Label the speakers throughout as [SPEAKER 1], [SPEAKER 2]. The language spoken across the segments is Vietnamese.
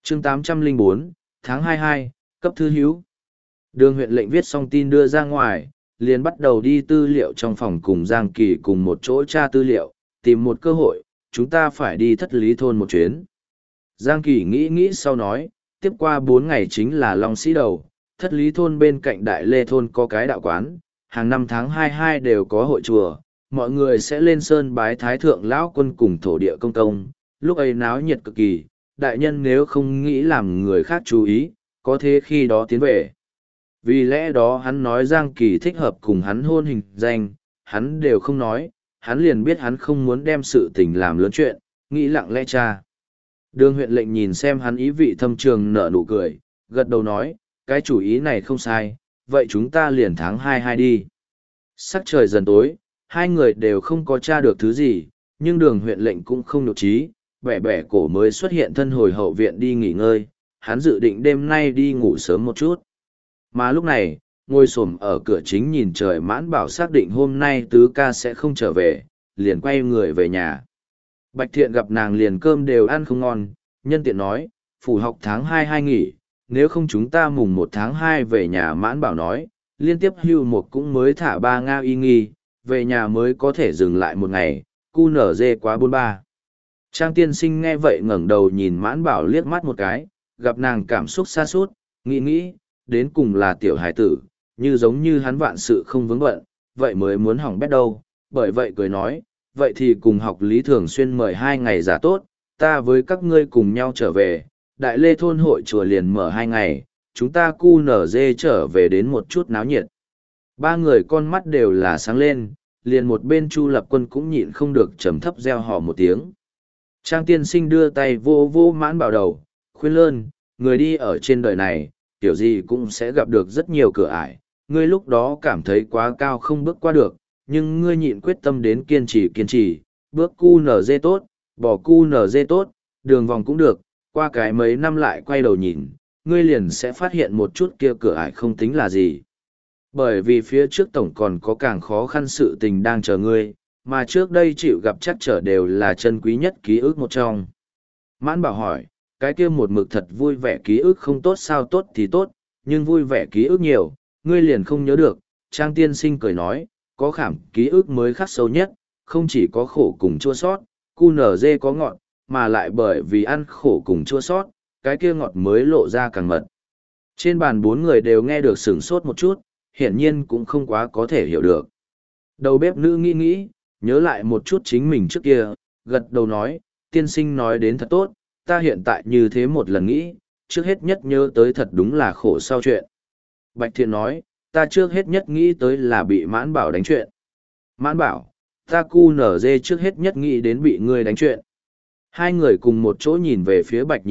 [SPEAKER 1] chương 804, tháng 22, cấp thư hữu. Đường huyện lệnh viết xong tin đưa ra ngoài, liền bắt đầu đi tư liệu trong phòng cùng Giang Kỳ cùng một chỗ tra tư liệu, tìm một cơ hội, chúng ta phải đi Thất Lý Thôn một chuyến. Giang Kỳ nghĩ sau nói, tiếp qua 4 ngày chính là Long Sĩ Đầu, Thất Lý Thôn bên cạnh Đại Lê Thôn có cái đạo quán, hàng năm tháng 22 đều có hội chùa, mọi người sẽ lên sơn bái Thái Thượng Lão Quân cùng thổ địa công công, lúc ấy náo nhiệt cực kỳ, đại nhân nếu không nghĩ làm người khác chú ý, có thế khi đó tiến về. Vì lẽ đó hắn nói Giang Kỳ thích hợp cùng hắn hôn hình danh, hắn đều không nói, hắn liền biết hắn không muốn đem sự tình làm lớn chuyện, nghĩ lặng lẽ cha. Đường huyện lệnh nhìn xem hắn ý vị thâm trường nở nụ cười, gật đầu nói, cái chủ ý này không sai, vậy chúng ta liền tháng 22 đi. Sắc trời dần tối, hai người đều không có tra được thứ gì, nhưng đường huyện lệnh cũng không nhục trí, bẻ bẻ cổ mới xuất hiện thân hồi hậu viện đi nghỉ ngơi, hắn dự định đêm nay đi ngủ sớm một chút. Mà lúc này, ngồi xổm ở cửa chính nhìn trời Mãn Bảo xác định hôm nay tứ ca sẽ không trở về, liền quay người về nhà. Bạch Thiện gặp nàng liền cơm đều ăn không ngon, nhân tiện nói, phủ học tháng 22 nghỉ, nếu không chúng ta mùng 1 tháng 2 về nhà. Mãn Bảo nói, liên tiếp hưu một cũng mới thả 3 ngao y nghi, về nhà mới có thể dừng lại một ngày, cu nở dê quá 43. Trang tiên sinh nghe vậy ngẩng đầu nhìn Mãn Bảo liếc mắt một cái, gặp nàng cảm xúc xa sút nghĩ, đến cùng là tiểu hải tử, như giống như hắn vạn sự không vướng bận, vậy mới muốn hỏng bét đâu, bởi vậy cười nói, vậy thì cùng học lý thường xuyên mời 2 ngày giả tốt, ta với các ngươi cùng nhau trở về, Đại Lê Thôn hội chùa liền mở 2 ngày, chúng ta cu nở dê trở về đến một chút náo nhiệt. Ba người con mắt đều là sáng lên, liền một bên Chu Lập Quân cũng nhịn không được trầm thấp reo hò một tiếng. Trang tiên sinh đưa tay vô vô Mãn Bảo đầu, khuyên lơn, người đi ở trên đời này, kiểu gì cũng sẽ gặp được rất nhiều cửa ải, ngươi lúc đó cảm thấy quá cao không bước qua được, nhưng ngươi nhịn quyết tâm đến kiên trì, bước cu nở dê tốt, bỏ cu nở dê tốt, đường vòng cũng được, qua cái mấy năm lại quay đầu nhìn, ngươi liền sẽ phát hiện một chút kia cửa ải không tính là gì. Bởi vì phía trước tổng còn có càng khó khăn sự tình đang chờ ngươi, mà trước đây chịu gặp chắc trở đều là chân quý nhất ký ức một trong. Mãn Bảo hỏi, cái kia một mực thật vui vẻ ký ức không tốt sao? Tốt thì tốt, nhưng vui vẻ ký ức nhiều, ngươi liền không nhớ được. Trang tiên sinh cười nói, có khảm ký ức mới khắc sâu nhất, không chỉ có khổ cùng chua sót, cu nở dê có ngọt, mà lại bởi vì ăn khổ cùng chua sót, cái kia ngọt mới lộ ra càng mật. Trên bàn 4 người đều nghe được sửng sốt một chút, hiển nhiên cũng không quá có thể hiểu được. Đầu bếp nữ nghĩ, nhớ lại một chút chính mình trước kia, gật đầu nói, tiên sinh nói đến thật tốt, ta hiện tại như thế một lần nghĩ, trước hết nhất nhớ tới thật đúng là khổ sau chuyện. Bạch Thiện nói, ta trước hết nhất nghĩ tới là bị Mãn Bảo đánh chuyện. Mãn Bảo, ta cu nở dê trước hết nhất nghĩ đến bị ngươi đánh chuyện. Hai người cùng một chỗ nhìn về phía Bạch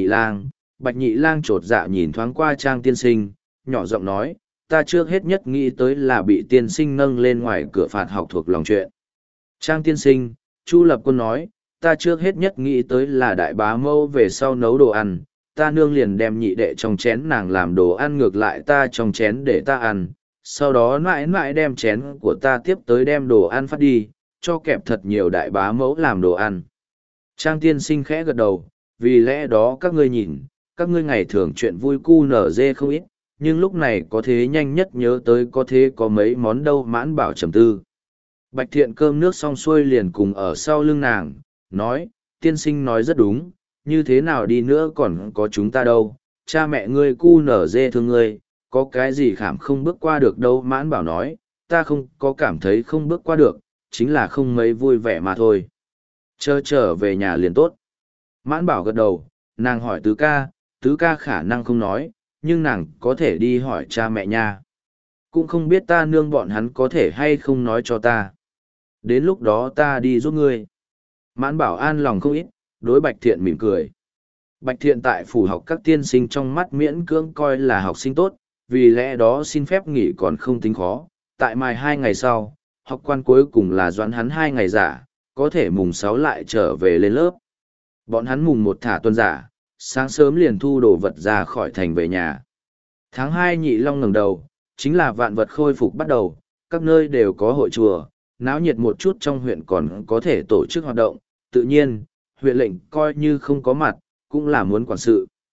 [SPEAKER 1] Nhị Lang chột dạ nhìn thoáng qua Trang tiên sinh, nhỏ giọng nói, ta trước hết nhất nghĩ tới là bị tiên sinh nâng lên ngoài cửa phạt học thuộc lòng chuyện. Trang tiên sinh, Chu Lập Quân nói, ta trước hết nhất nghĩ tới là đại bá mâu về sau nấu đồ ăn, ta nương liền đem nhị đệ trong chén nàng làm đồ ăn ngược lại ta trong chén để ta ăn, sau đó mãi mãi đem chén của ta tiếp tới đem đồ ăn phát đi, cho kẹp thật nhiều đại bá mẫu làm đồ ăn. Trang tiên sinh khẽ gật đầu, vì lẽ đó các ngươi nhìn, các ngươi ngày thường chuyện vui cu nở dê không ít, nhưng lúc này có thế nhanh nhất nhớ tới có thế có mấy món đâu. Mãn Bảo trầm tư. Bạch Thiện cơm nước xong xuôi liền cùng ở sau lưng nàng, nói, tiên sinh nói rất đúng, như thế nào đi nữa còn có chúng ta đâu, cha mẹ ngươi cu nở dê thương ngươi, có cái gì khảm không bước qua được đâu. Mãn Bảo nói, ta không có cảm thấy không bước qua được, chính là không mấy vui vẻ mà thôi. Trở về nhà liền tốt. Mãn Bảo gật đầu, nàng hỏi tứ ca khả năng không nói, nhưng nàng có thể đi hỏi cha mẹ nha. Cũng không biết ta nương bọn hắn có thể hay không nói cho ta. Đến lúc đó ta đi giúp ngươi. Mãn Bảo an lòng không ít, đối Bạch Thiện mỉm cười. Bạch Thiện tại phủ học các tiên sinh trong mắt miễn cưỡng coi là học sinh tốt, vì lẽ đó xin phép nghỉ còn không tính khó. Tại mai 2 ngày sau, học quan cuối cùng là doãn hắn 2 ngày giả, có thể mùng 6 lại trở về lên lớp. Bọn hắn mùng 1 thả tuần giả, sáng sớm liền thu đồ vật ra khỏi thành về nhà. Tháng 2 Nhị Long ngẩng đầu, chính là vạn vật khôi phục bắt đầu, các nơi đều có hội chùa, náo nhiệt một chút, trong huyện còn có thể tổ chức hoạt động, tự nhiên, huyện lệnh coi như không có mặt, cũng là muốn quản sự.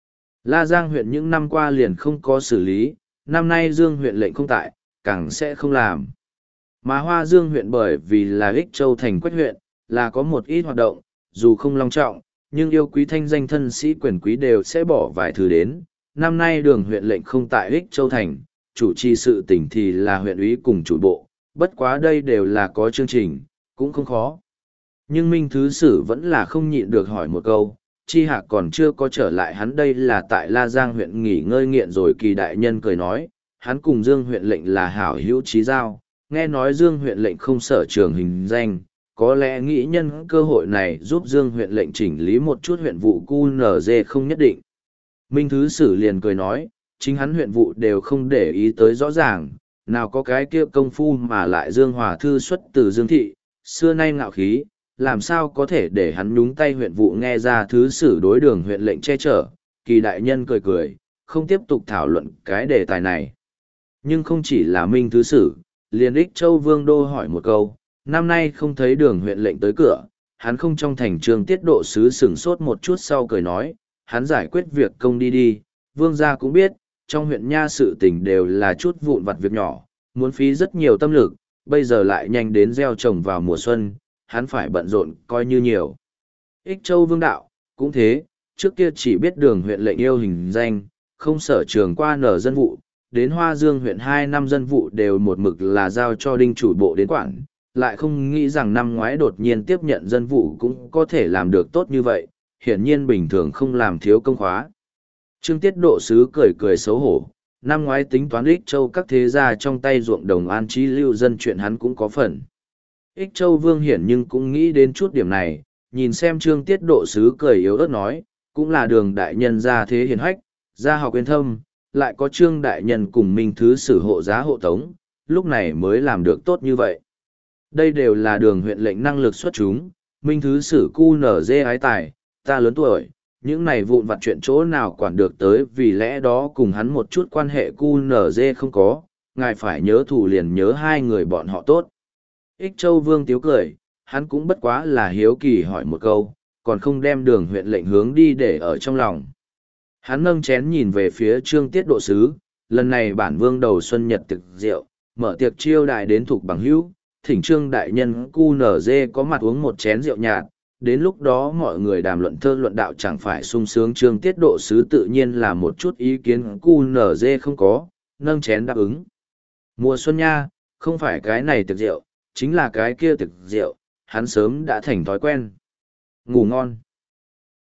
[SPEAKER 1] La Giang huyện những năm qua liền không có xử lý, năm nay Dương huyện lệnh không tại, càng sẽ không làm. Mà Hoa Dương huyện bởi vì là Ích Châu thành quách huyện, là có một ít hoạt động, dù không long trọng, nhưng yêu quý thanh danh thân sĩ quyền quý đều sẽ bỏ vài thứ đến. Năm nay Đường huyện lệnh không tại Ích Châu thành, chủ trì sự tỉnh thì là huyện ủy cùng chủ bộ, bất quá đây đều là có chương trình, cũng không khó. Nhưng Minh Thứ Sử vẫn là không nhịn được hỏi một câu, Chi Hạc còn chưa có trở lại, hắn đây là tại La Giang huyện nghỉ ngơi nghiện rồi. Kỳ đại nhân cười nói, hắn cùng Dương huyện lệnh là hảo hữu chí giao, nghe nói Dương huyện lệnh không sở trường hình danh, có lẽ nghĩ nhân cơ hội này giúp Dương huyện lệnh chỉnh lý một chút huyện vụ QNZ không nhất định. Minh Thứ Sử liền cười nói, chính hắn huyện vụ đều không để ý tới rõ ràng, nào có cái kia công phu mà lại Dương Hòa Thư xuất từ Dương Thị, xưa nay ngạo khí, làm sao có thể để hắn nhúng tay huyện vụ. Nghe ra Thứ Sử đối Đường huyện lệnh che chở, Kỳ đại nhân cười cười, không tiếp tục thảo luận cái đề tài này. Nhưng không chỉ là Minh Thứ Sử, liền Ích Châu Vương Đô hỏi một câu, năm nay không thấy Đường huyện lệnh tới cửa, hắn không trong thành trường tiết độ sứ sửng sốt một chút sau cười nói, hắn giải quyết việc công đi đi, Vương gia cũng biết, trong huyện nha sự tình đều là chút vụn vặt việc nhỏ, muốn phí rất nhiều tâm lực, bây giờ lại nhanh đến gieo trồng vào mùa xuân, hắn phải bận rộn coi như nhiều. Ích Châu Vương đạo, cũng thế, trước kia chỉ biết Đường huyện lệnh yêu hình danh, không sở trường qua nở dân vụ, đến Hoa Dương huyện 2 năm dân vụ đều một mực là giao cho đinh chủ bộ đến quản, lại không nghĩ rằng năm ngoái đột nhiên tiếp nhận dân vụ cũng có thể làm được tốt như vậy, hiển nhiên bình thường không làm thiếu công khóa. Trương Tiết Độ sứ cười cười xấu hổ, năm ngoái tính toán Ích Châu các thế gia trong tay ruộng đồng an trí lưu dân chuyện hắn cũng có phần. Ích Châu Vương hiển nhưng cũng nghĩ đến chút điểm này, nhìn xem Trương Tiết Độ sứ cười yếu ớt nói, cũng là Đường đại nhân gia thế hiền hách, gia học quyến thâm, lại có Trương đại nhân cùng Minh Thứ Sử hộ giá hộ tống, lúc này mới làm được tốt như vậy. Đây đều là Đường huyện lệnh năng lực xuất chúng, Minh Thứ Sử QNZ ái tài, ta lớn tuổi, những này vụn vặt chuyện chỗ nào quản được tới, vì lẽ đó cùng hắn một chút quan hệ QNZ không có, ngài phải nhớ thủ liền nhớ hai người bọn họ tốt. Ích Châu Vương tiếu cười, hắn cũng bất quá là hiếu kỳ hỏi một câu, còn không đem Đường huyện lệnh hướng đi để ở trong lòng. Hắn nâng chén nhìn về phía Trương Tiết Độ sứ, lần này bản vương đầu xuân nhật thực rượu, mở tiệc chiêu đại đến thuộc bằng hữu, thỉnh Trương đại nhân QNZ có mặt uống một chén rượu nhạt, đến lúc đó mọi người đàm luận thơ luận đạo chẳng phải sung sướng. Trương Tiết Độ sứ tự nhiên là một chút ý kiến QNZ không có, nâng chén đáp ứng. Mùa xuân nha, không phải cái này tiệc rượu, chính là cái kia tiệc rượu, hắn sớm đã thành thói quen. Ngủ ngon.